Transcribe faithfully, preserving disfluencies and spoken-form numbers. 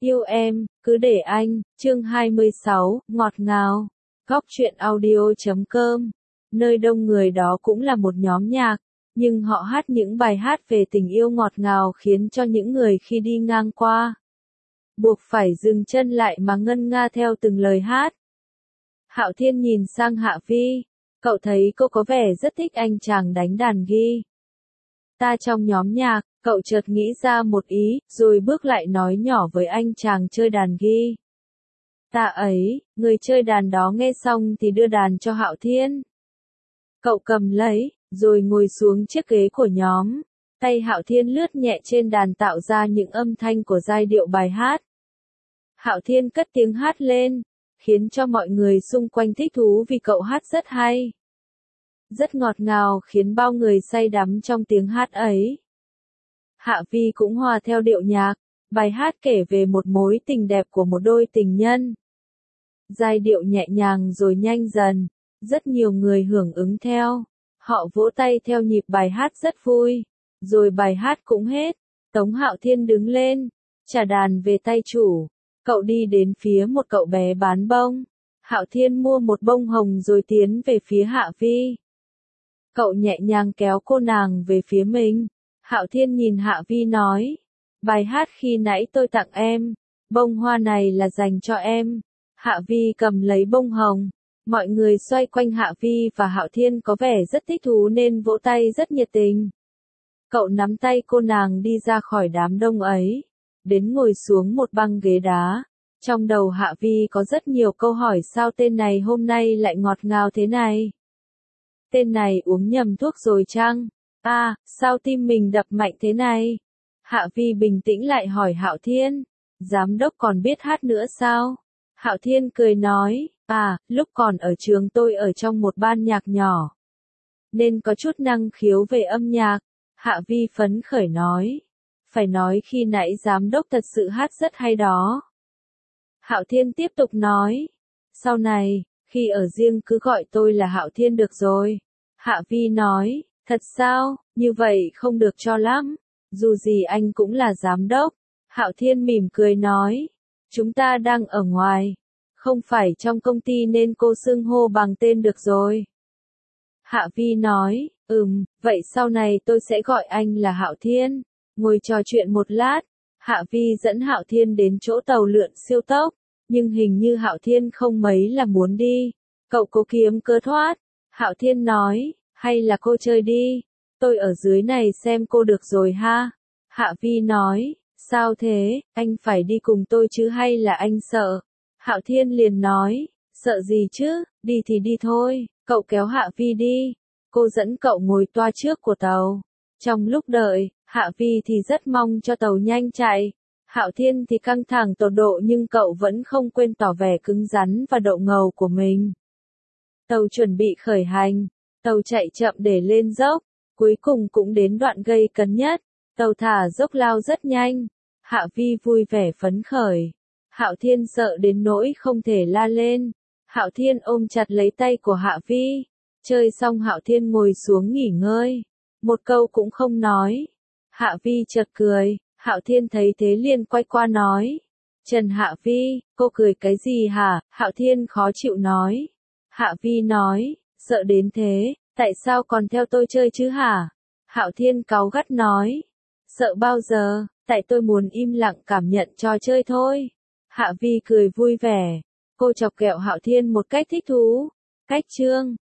Yêu em, cứ để anh, chương hai mươi sáu, ngọt ngào. Góc truyện audio chấm com. Nơi đông người đó cũng là một nhóm nhạc, nhưng họ hát những bài hát về tình yêu ngọt ngào khiến cho những người khi đi ngang qua buộc phải dừng chân lại mà ngân nga theo từng lời hát. Hạo Thiên nhìn sang Hạ Vi, cậu thấy cô có vẻ rất thích anh chàng đánh đàn guitar trong nhóm nhạc. Cậu chợt nghĩ ra một ý, rồi bước lại nói nhỏ với anh chàng chơi đàn guitar ấy. Người chơi đàn đó nghe xong thì đưa đàn cho Hạo Thiên. Cậu cầm lấy, rồi ngồi xuống chiếc ghế của nhóm. Tay Hạo Thiên lướt nhẹ trên đàn tạo ra những âm thanh của giai điệu bài hát. Hạo Thiên cất tiếng hát lên, khiến cho mọi người xung quanh thích thú vì cậu hát rất hay. Rất ngọt ngào khiến bao người say đắm trong tiếng hát ấy. Hạ Vi cũng hòa theo điệu nhạc, bài hát kể về một mối tình đẹp của một đôi tình nhân. Giai điệu nhẹ nhàng rồi nhanh dần, rất nhiều người hưởng ứng theo. Họ vỗ tay theo nhịp bài hát rất vui. Rồi bài hát cũng hết, Tống Hạo Thiên đứng lên, trả đàn về tay chủ. Cậu đi đến phía một cậu bé bán bông. Hạo Thiên mua một bông hồng rồi tiến về phía Hạ Vi. Cậu nhẹ nhàng kéo cô nàng về phía mình. Hạo Thiên nhìn Hạ Vi nói, bài hát khi nãy tôi tặng em, bông hoa này là dành cho em. Hạ Vi cầm lấy bông hồng, mọi người xoay quanh Hạ Vi và Hạo Thiên có vẻ rất thích thú nên vỗ tay rất nhiệt tình. Cậu nắm tay cô nàng đi ra khỏi đám đông ấy, đến ngồi xuống một băng ghế đá. Trong đầu Hạ Vi có rất nhiều câu hỏi, sao tên này hôm nay lại ngọt ngào thế này? Tên này uống nhầm thuốc rồi chăng? À, sao tim mình đập mạnh thế này? Hạ Vi bình tĩnh lại hỏi Hạo Thiên, giám đốc còn biết hát nữa sao? Hạo Thiên cười nói, à, lúc còn ở trường tôi ở trong một ban nhạc nhỏ, nên có chút năng khiếu về âm nhạc. Hạ Vi phấn khởi nói, phải nói khi nãy giám đốc thật sự hát rất hay đó. Hạo Thiên tiếp tục nói, sau này, khi ở riêng cứ gọi tôi là Hạo Thiên được rồi. Hạ Vi nói, thật sao, như vậy không được cho lắm, dù gì anh cũng là giám đốc. Hạo Thiên mỉm cười nói, chúng ta đang ở ngoài, không phải trong công ty nên cô xưng hô bằng tên được rồi. Hạ Vi nói, ừm, vậy sau này tôi sẽ gọi anh là Hạo Thiên. Ngồi trò chuyện một lát, Hạ Vi dẫn Hạo Thiên đến chỗ tàu lượn siêu tốc, nhưng hình như Hạo Thiên không mấy là muốn đi. Cậu cố kiếm cớ thoát. Hạo Thiên nói, hay là cô chơi đi, tôi ở dưới này xem cô được rồi ha. Hạ Vi nói, sao thế, anh phải đi cùng tôi chứ hay là anh sợ? Hạo Thiên liền nói, sợ gì chứ, đi thì đi thôi. Cậu kéo Hạ Vi đi, cô dẫn cậu ngồi toa trước của tàu. Trong lúc đợi, Hạ Vi thì rất mong cho tàu nhanh chạy. Hạo Thiên thì căng thẳng tột độ nhưng cậu vẫn không quên tỏ vẻ cứng rắn và độ ngầu của mình. Tàu chuẩn bị khởi hành, tàu chạy chậm để lên dốc, cuối cùng cũng đến đoạn gây cấn nhất. Tàu thả dốc lao rất nhanh, Hạ Vi vui vẻ phấn khởi. Hạo Thiên sợ đến nỗi không thể la lên. Hạo Thiên ôm chặt lấy tay của Hạ Vi. Chơi xong Hạo Thiên ngồi xuống nghỉ ngơi, một câu cũng không nói. Hạ Vi chợt cười, Hạo Thiên thấy thế liền quay qua nói, Trần Hạ Vi, cô cười cái gì hả? Hạo Thiên khó chịu nói. Hạ Vi nói, sợ đến thế, tại sao còn theo tôi chơi chứ hả? Hạo Thiên cáu gắt nói, sợ bao giờ, tại tôi muốn im lặng cảm nhận trò chơi thôi. Hạ Vi cười vui vẻ, cô chọc ghẹo Hạo Thiên một cách thích thú. Cách chương